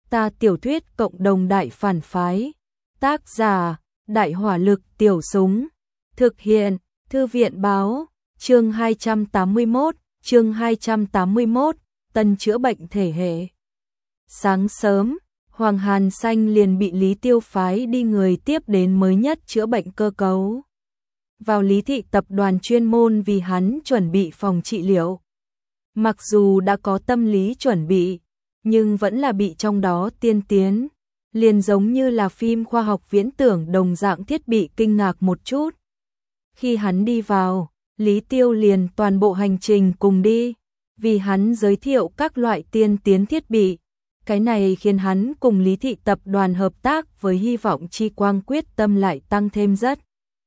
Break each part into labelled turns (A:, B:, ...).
A: Ta tiểu thuyết cộng đồng đại phản phái. Tác giả: Đại hỏa lực tiểu súng. Thực hiện: Thư viện báo. Chương 281, tân chữa bệnh thể hệ. Sáng sớm, Hoàng Hàn Xanh liền bị Lý Tiêu phái đi người tiếp đến mới nhất chữa bệnh cơ cấu. Vào Lý thị tập đoàn chuyên môn vì hắn chuẩn bị phòng trị liệu. Mặc dù đã có tâm lý chuẩn bị, nhưng vẫn là bị trong đó tiên tiến, liền giống như là phim khoa học viễn tưởng đồng dạng thiết bị kinh ngạc một chút. Khi hắn đi vào, Lý Tiêu liền toàn bộ hành trình cùng đi, vì hắn giới thiệu các loại tiên tiến thiết bị. Cái này khiến hắn cùng Lý thị tập đoàn hợp tác với hy vọng chi quang quyết tâm lại tăng thêm rất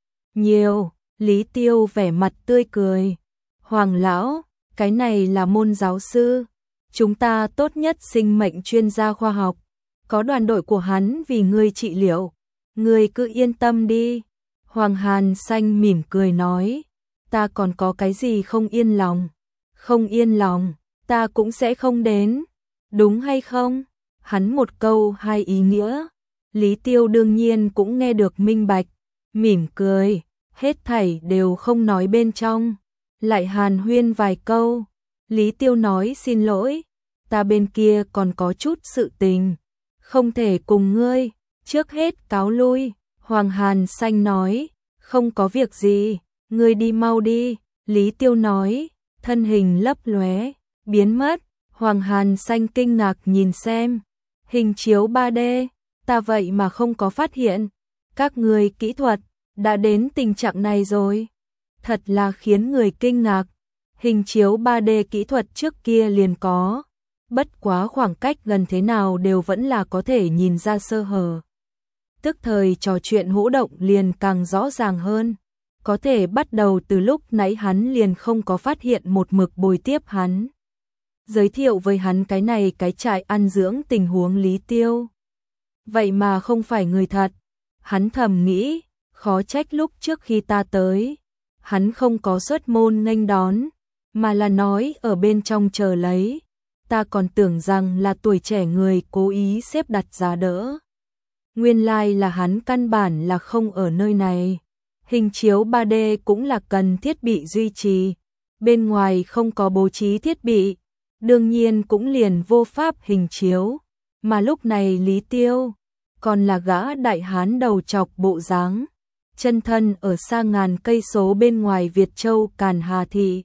A: nhiều. Lý Tiêu vẻ mặt tươi cười. Hoàng lão, cái này là môn giáo sư. Chúng ta tốt nhất sinh mệnh chuyên gia khoa học. Có đoàn đội của hắn vì ngươi trị liệu. Ngươi cứ yên tâm đi. Hoàng Hàn Xanh mỉm cười nói. Ta còn có cái gì không yên lòng? Không yên lòng, ta cũng sẽ không đến. Đúng hay không? Hắn một câu hai ý nghĩa. Lý Tiêu đương nhiên cũng nghe được minh bạch. Mỉm cười, hết thảy đều không nói bên trong. Lại hàn huyên vài câu. Lý Tiêu nói xin lỗi. Ta bên kia còn có chút sự tình. Không thể cùng ngươi. Trước hết cáo lui. Hoàng Hàn Xanh nói. Không có việc gì. Ngươi đi mau đi. Lý Tiêu nói. Thân hình lấp lóe, biến mất. Hoàng Hàn Xanh kinh ngạc nhìn xem. Hình chiếu 3D. Ta vậy mà không có phát hiện. Các người kỹ thuật đã đến tình trạng này rồi. Thật là khiến người kinh ngạc. Hình chiếu 3D kỹ thuật trước kia liền có. Bất quá khoảng cách gần thế nào đều vẫn là có thể nhìn ra sơ hở. Tức thời trò chuyện hỗ động liền càng rõ ràng hơn. Có thể bắt đầu từ lúc nãy hắn liền không có phát hiện một mực bồi tiếp hắn. Giới thiệu với hắn cái này cái trại ăn dưỡng tình huống Lý Tiêu. Vậy mà không phải người thật. Hắn thầm nghĩ, khó trách lúc trước khi ta tới. Hắn không có xuất môn nghênh đón, mà là nói ở bên trong chờ lấy. Ta còn tưởng rằng là tuổi trẻ người cố ý xếp đặt giá đỡ. Nguyên lai là hắn căn bản là không ở nơi này. Hình chiếu 3D cũng là cần thiết bị duy trì. Bên ngoài không có bố trí thiết bị, đương nhiên cũng liền vô pháp hình chiếu. Mà lúc này Lý Tiêu còn là gã đại hán đầu chọc bộ dáng, chân thân ở xa ngàn cây số bên ngoài Việt Châu Càn Hà Thị.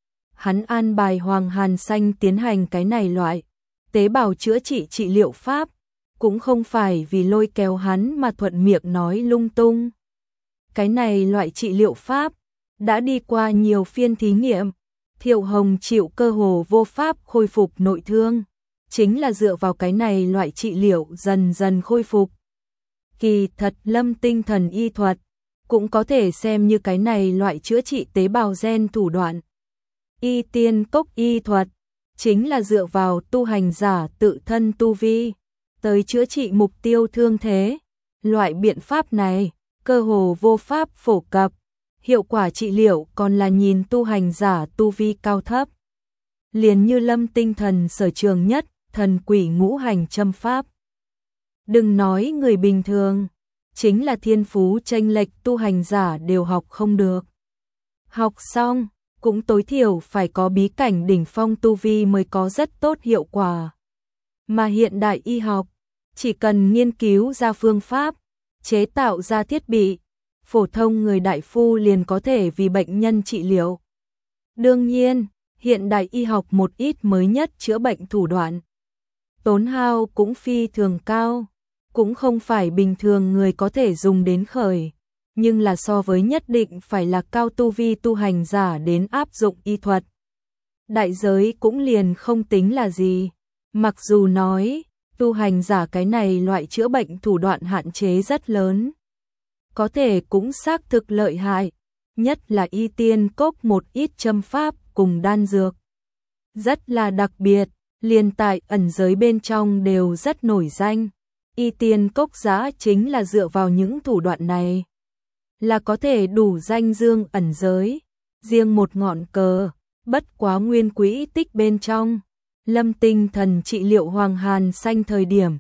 A: Hắn an bài Hoàng Hàn Xanh tiến hành cái này loại tế bào chữa trị trị liệu pháp, cũng không phải vì lôi kéo hắn mà thuận miệng nói lung tung. Cái này loại trị liệu pháp đã đi qua nhiều phiên thí nghiệm. Thiệu Hồng chịu cơ hồ vô pháp khôi phục nội thương, chính là dựa vào cái này loại trị liệu dần dần khôi phục. Kỳ thật Lâm Tinh Thần y thuật cũng có thể xem như cái này loại chữa trị tế bào gen thủ đoạn. Y Tiên Cốc y thuật chính là dựa vào tu hành giả tự thân tu vi tới chữa trị mục tiêu thương thế. Loại biện pháp này cơ hồ vô pháp phổ cập, hiệu quả trị liệu còn là nhìn tu hành giả tu vi cao thấp. Liền như Lâm Tinh Thần sở trường nhất, thần quỷ ngũ hành châm pháp. Đừng nói người bình thường, chính là thiên phú chênh lệch tu hành giả đều học không được. Học xong, cũng tối thiểu phải có bí cảnh đỉnh phong tu vi mới có rất tốt hiệu quả. Mà hiện đại y học, chỉ cần nghiên cứu ra phương pháp, chế tạo ra thiết bị, phổ thông người đại phu liền có thể vì bệnh nhân trị liệu. Đương nhiên, hiện đại y học một ít mới nhất chữa bệnh thủ đoạn, tốn hao cũng phi thường cao, cũng không phải bình thường người có thể dùng đến khởi, nhưng là so với nhất định phải là cao tu vi tu hành giả đến áp dụng y thuật. Đại giới cũng liền không tính là gì, mặc dù nói tu hành giả cái này loại chữa bệnh thủ đoạn hạn chế rất lớn. Có thể cũng xác thực lợi hại, nhất là Y Tiên Cốc một ít châm pháp cùng đan dược. Rất là đặc biệt, liền tại ẩn giới bên trong đều rất nổi danh. Y Tiên Cốc giá chính là dựa vào những thủ đoạn này, là có thể đủ danh dương ẩn giới, riêng một ngọn cờ, bất quá nguyên quỹ tích bên trong. Lâm Tinh Thần trị liệu Hoàng Hàn Xanh thời điểm,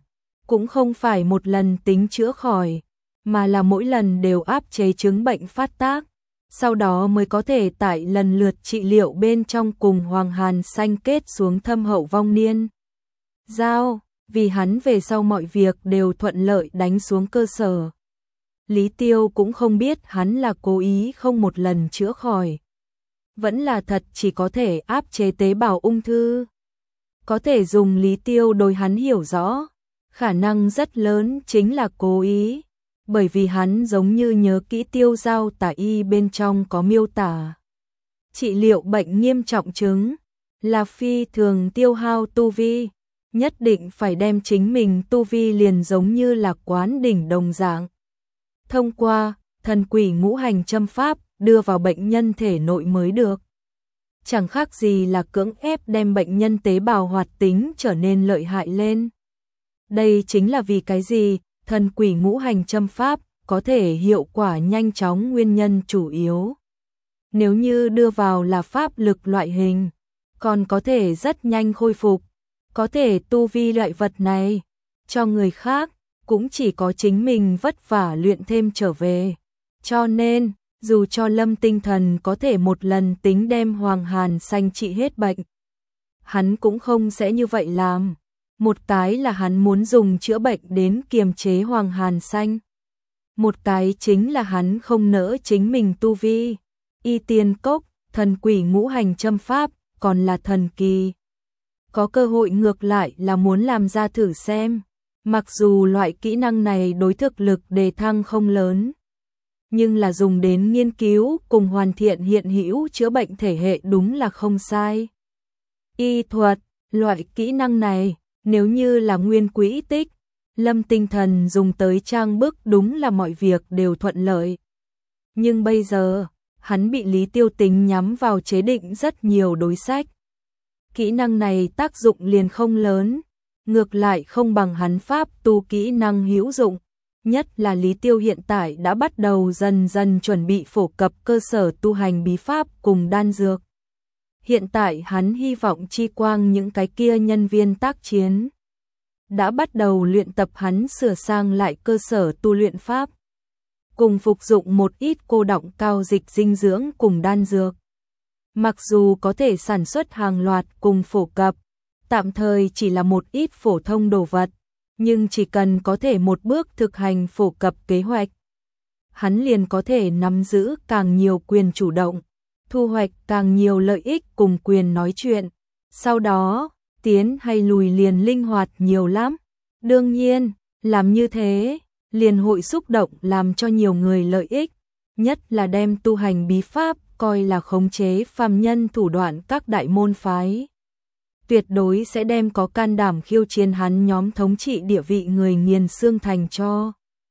A: cũng không phải một lần tính chữa khỏi, mà là mỗi lần đều áp chế chứng bệnh phát tác, sau đó mới có thể tại lần lượt trị liệu bên trong cùng Hoàng Hàn Xanh kết xuống thâm hậu vong niên giao, vì hắn về sau mọi việc đều thuận lợi đánh xuống cơ sở. Lý Tiêu cũng không biết hắn là cố ý không một lần chữa khỏi, vẫn là thật chỉ có thể áp chế tế bào ung thư. Có thể dùng Lý Tiêu đối hắn hiểu rõ, khả năng rất lớn chính là cố ý, bởi vì hắn giống như nhớ kỹ Tiêu Giao Tả Y bên trong có miêu tả. Trị liệu bệnh nghiêm trọng chứng là phi thường tiêu hao tu vi, nhất định phải đem chính mình tu vi liền giống như là quán đỉnh đồng dạng. Thông qua thần quỷ ngũ hành châm pháp đưa vào bệnh nhân thể nội mới được. Chẳng khác gì là cưỡng ép đem bệnh nhân tế bào hoạt tính trở nên lợi hại lên. Đây chính là vì cái gì thần quỷ ngũ hành châm pháp có thể hiệu quả nhanh chóng nguyên nhân chủ yếu. Nếu như đưa vào là pháp lực loại hình, còn có thể rất nhanh khôi phục, có thể tu vi loại vật này, cho người khác, cũng chỉ có chính mình vất vả luyện thêm trở về. Cho nên, dù cho Lâm Tinh Thần có thể một lần tính đem Hoàng Hàn Xanh trị hết bệnh, hắn cũng không sẽ như vậy làm. Một cái là hắn muốn dùng chữa bệnh đến kiềm chế Hoàng Hàn Xanh. Một cái chính là hắn không nỡ chính mình tu vi. Y tiên cốc, thần quỷ ngũ hành châm pháp, còn là thần kỳ. Có cơ hội ngược lại là muốn làm ra thử xem. Mặc dù loại kỹ năng này đối thực lực đề thăng không lớn, nhưng là dùng đến nghiên cứu cùng hoàn thiện hiện hữu chữa bệnh thể hệ đúng là không sai. Y thuật, loại kỹ năng này, nếu như là nguyên quỹ tích, Lâm Tinh Thần dùng tới trang bức đúng là mọi việc đều thuận lợi. Nhưng bây giờ, hắn bị Lý Tiêu tính nhắm vào chế định rất nhiều đối sách. Kỹ năng này tác dụng liền không lớn, ngược lại không bằng hắn pháp tu kỹ năng hữu dụng. Nhất là Lý Tiêu hiện tại đã bắt đầu dần dần chuẩn bị phổ cập cơ sở tu hành bí pháp cùng đan dược. Hiện tại hắn hy vọng chi quang những cái kia nhân viên tác chiến đã bắt đầu luyện tập hắn sửa sang lại cơ sở tu luyện pháp, cùng phục dụng một ít cô đọng cao dịch dinh dưỡng cùng đan dược. Mặc dù có thể sản xuất hàng loạt cùng phổ cập, tạm thời chỉ là một ít phổ thông đồ vật, nhưng chỉ cần có thể một bước thực hành phổ cập kế hoạch, hắn liền có thể nắm giữ càng nhiều quyền chủ động, thu hoạch càng nhiều lợi ích cùng quyền nói chuyện. Sau đó, tiến hay lùi liền linh hoạt nhiều lắm. Đương nhiên, làm như thế, liền hội xúc động làm cho nhiều người lợi ích, nhất là đem tu hành bí pháp coi là khống chế phàm nhân thủ đoạn các đại môn phái. Tuyệt đối sẽ đem có can đảm khiêu chiến hắn nhóm thống trị địa vị người nghiền xương thành cho.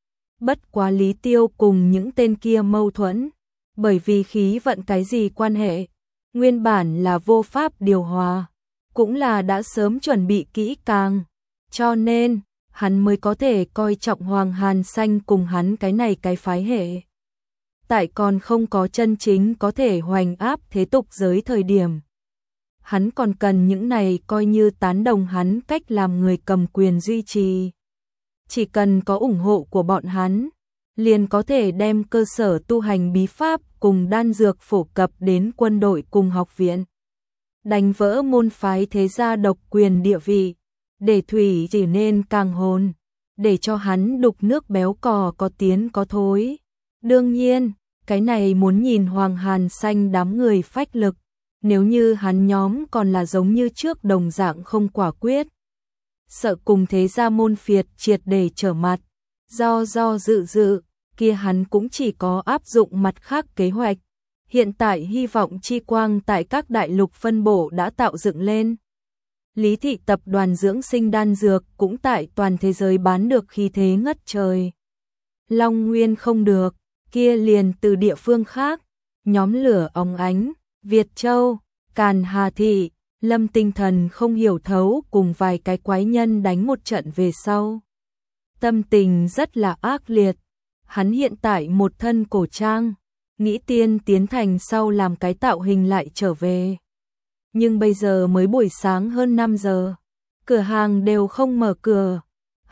A: Bất quá Lý Tiêu cùng những tên kia mâu thuẫn, bởi vì khí vận cái gì quan hệ, nguyên bản là vô pháp điều hòa, cũng là đã sớm chuẩn bị kỹ càng, cho nên hắn mới có thể coi trọng Hoàng Hàn Xanh cùng hắn cái này cái phái hệ. Tại còn không có chân chính có thể hoành áp thế tục giới thời điểm, hắn còn cần những này coi như tán đồng hắn cách làm người cầm quyền duy trì. Chỉ cần có ủng hộ của bọn hắn, liền có thể đem cơ sở tu hành bí pháp cùng đan dược phổ cập đến quân đội cùng học viện. Đánh vỡ môn phái thế gia độc quyền địa vị, để thủy chỉ nên càng hồn, để cho hắn đục nước béo cò có tiến có thối. Đương nhiên, cái này muốn nhìn Hoàng Hàn Xanh đám người phách lực, nếu như hắn nhóm còn là giống như trước đồng dạng không quả quyết, sợ cùng thế gia môn phiệt triệt để trở mặt, do dự, kia hắn cũng chỉ có áp dụng mặt khác kế hoạch. Hiện tại hy vọng chi quang tại các đại lục phân bổ đã tạo dựng lên. Lý thị tập đoàn dưỡng sinh đan dược cũng tại toàn thế giới bán được khí thế ngất trời. Long Nguyên không được, kia liền từ địa phương khác, nhóm lửa óng ánh, Việt Châu, Càn Hà Thị, Lâm Tinh Thần không hiểu thấu cùng vài cái quái nhân đánh một trận về sau. Tâm tình rất là ác liệt, hắn hiện tại một thân cổ trang, nghĩ tiên tiến thành sau làm cái tạo hình lại trở về. Nhưng bây giờ mới buổi sáng hơn 5 giờ, cửa hàng đều không mở cửa,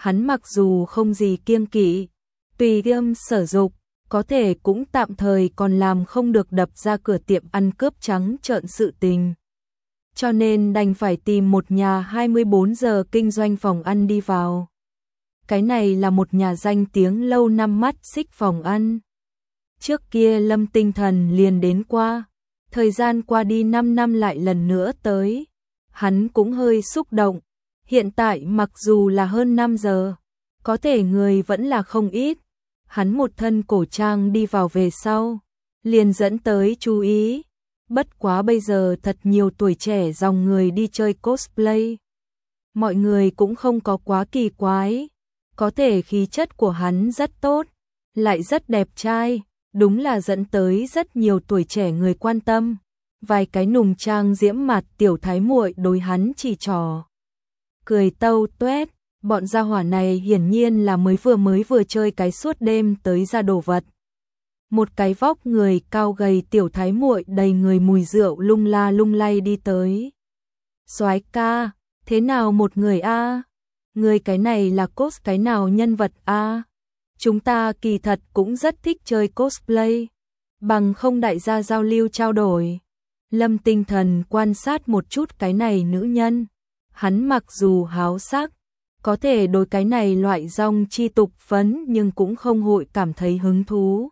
A: Hắn mặc dù không gì kiêng kỵ, tùy tiêm sở dục, có thể cũng tạm thời còn làm không được đập ra cửa tiệm ăn cướp trắng trợn sự tình. Cho nên đành phải tìm một nhà 24 giờ kinh doanh phòng ăn đi vào. Cái này là một nhà danh tiếng lâu năm mắt xích phòng ăn. Trước kia Lâm Tinh Thần liền đến qua, thời gian qua đi 5 năm lại lần nữa tới. Hắn cũng hơi xúc động, hiện tại mặc dù là hơn 5 giờ, có thể người vẫn là không ít. Hắn một thân cổ trang đi vào về sau, liền dẫn tới chú ý. Bất quá bây giờ thật nhiều tuổi trẻ dòng người đi chơi cosplay. Mọi người cũng không có quá kỳ quái, có thể khí chất của hắn rất tốt, lại rất đẹp trai, đúng là dẫn tới rất nhiều tuổi trẻ người quan tâm. Vài cái nùng trang diễm mặt tiểu thái muội đối hắn chỉ trò cười tâu tuét, bọn gia hỏa này hiển nhiên là mới vừa chơi cái suốt đêm tới ra đồ vật. Một cái vóc người cao gầy tiểu thái muội đầy người mùi rượu lung la lung lay đi tới. Soái ca, thế nào một người a? Người cái này là cos cái nào nhân vật a? Chúng ta kỳ thật cũng rất thích chơi cosplay, bằng không đại gia giao lưu trao đổi. Lâm Tinh Thần quan sát một chút cái này nữ nhân, hắn mặc dù háo sắc, có thể đối cái này loại rong chi tục phấn nhưng cũng không hội cảm thấy hứng thú.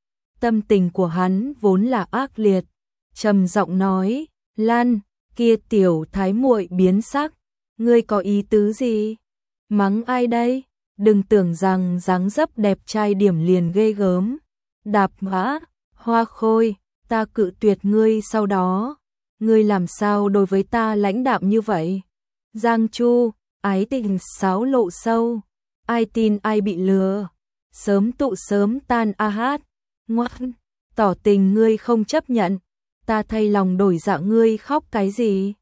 A: Tâm tình của hắn vốn là ác liệt, trầm giọng nói, Lan, kia tiểu thái muội biến sắc, ngươi có ý tứ gì? Mắng ai đây? Đừng tưởng rằng dáng dấp đẹp trai điểm liền ghê gớm. Đạp mã, hoa khôi, ta cự tuyệt ngươi sau đó. Ngươi làm sao đối với ta lãnh đạm như vậy? Giang Chu, ái tình sáo lộ sâu, ai tin ai bị lừa, sớm tụ sớm tan a hát, ngoan, tỏ tình ngươi không chấp nhận, ta thay lòng đổi dạ ngươi khóc cái gì?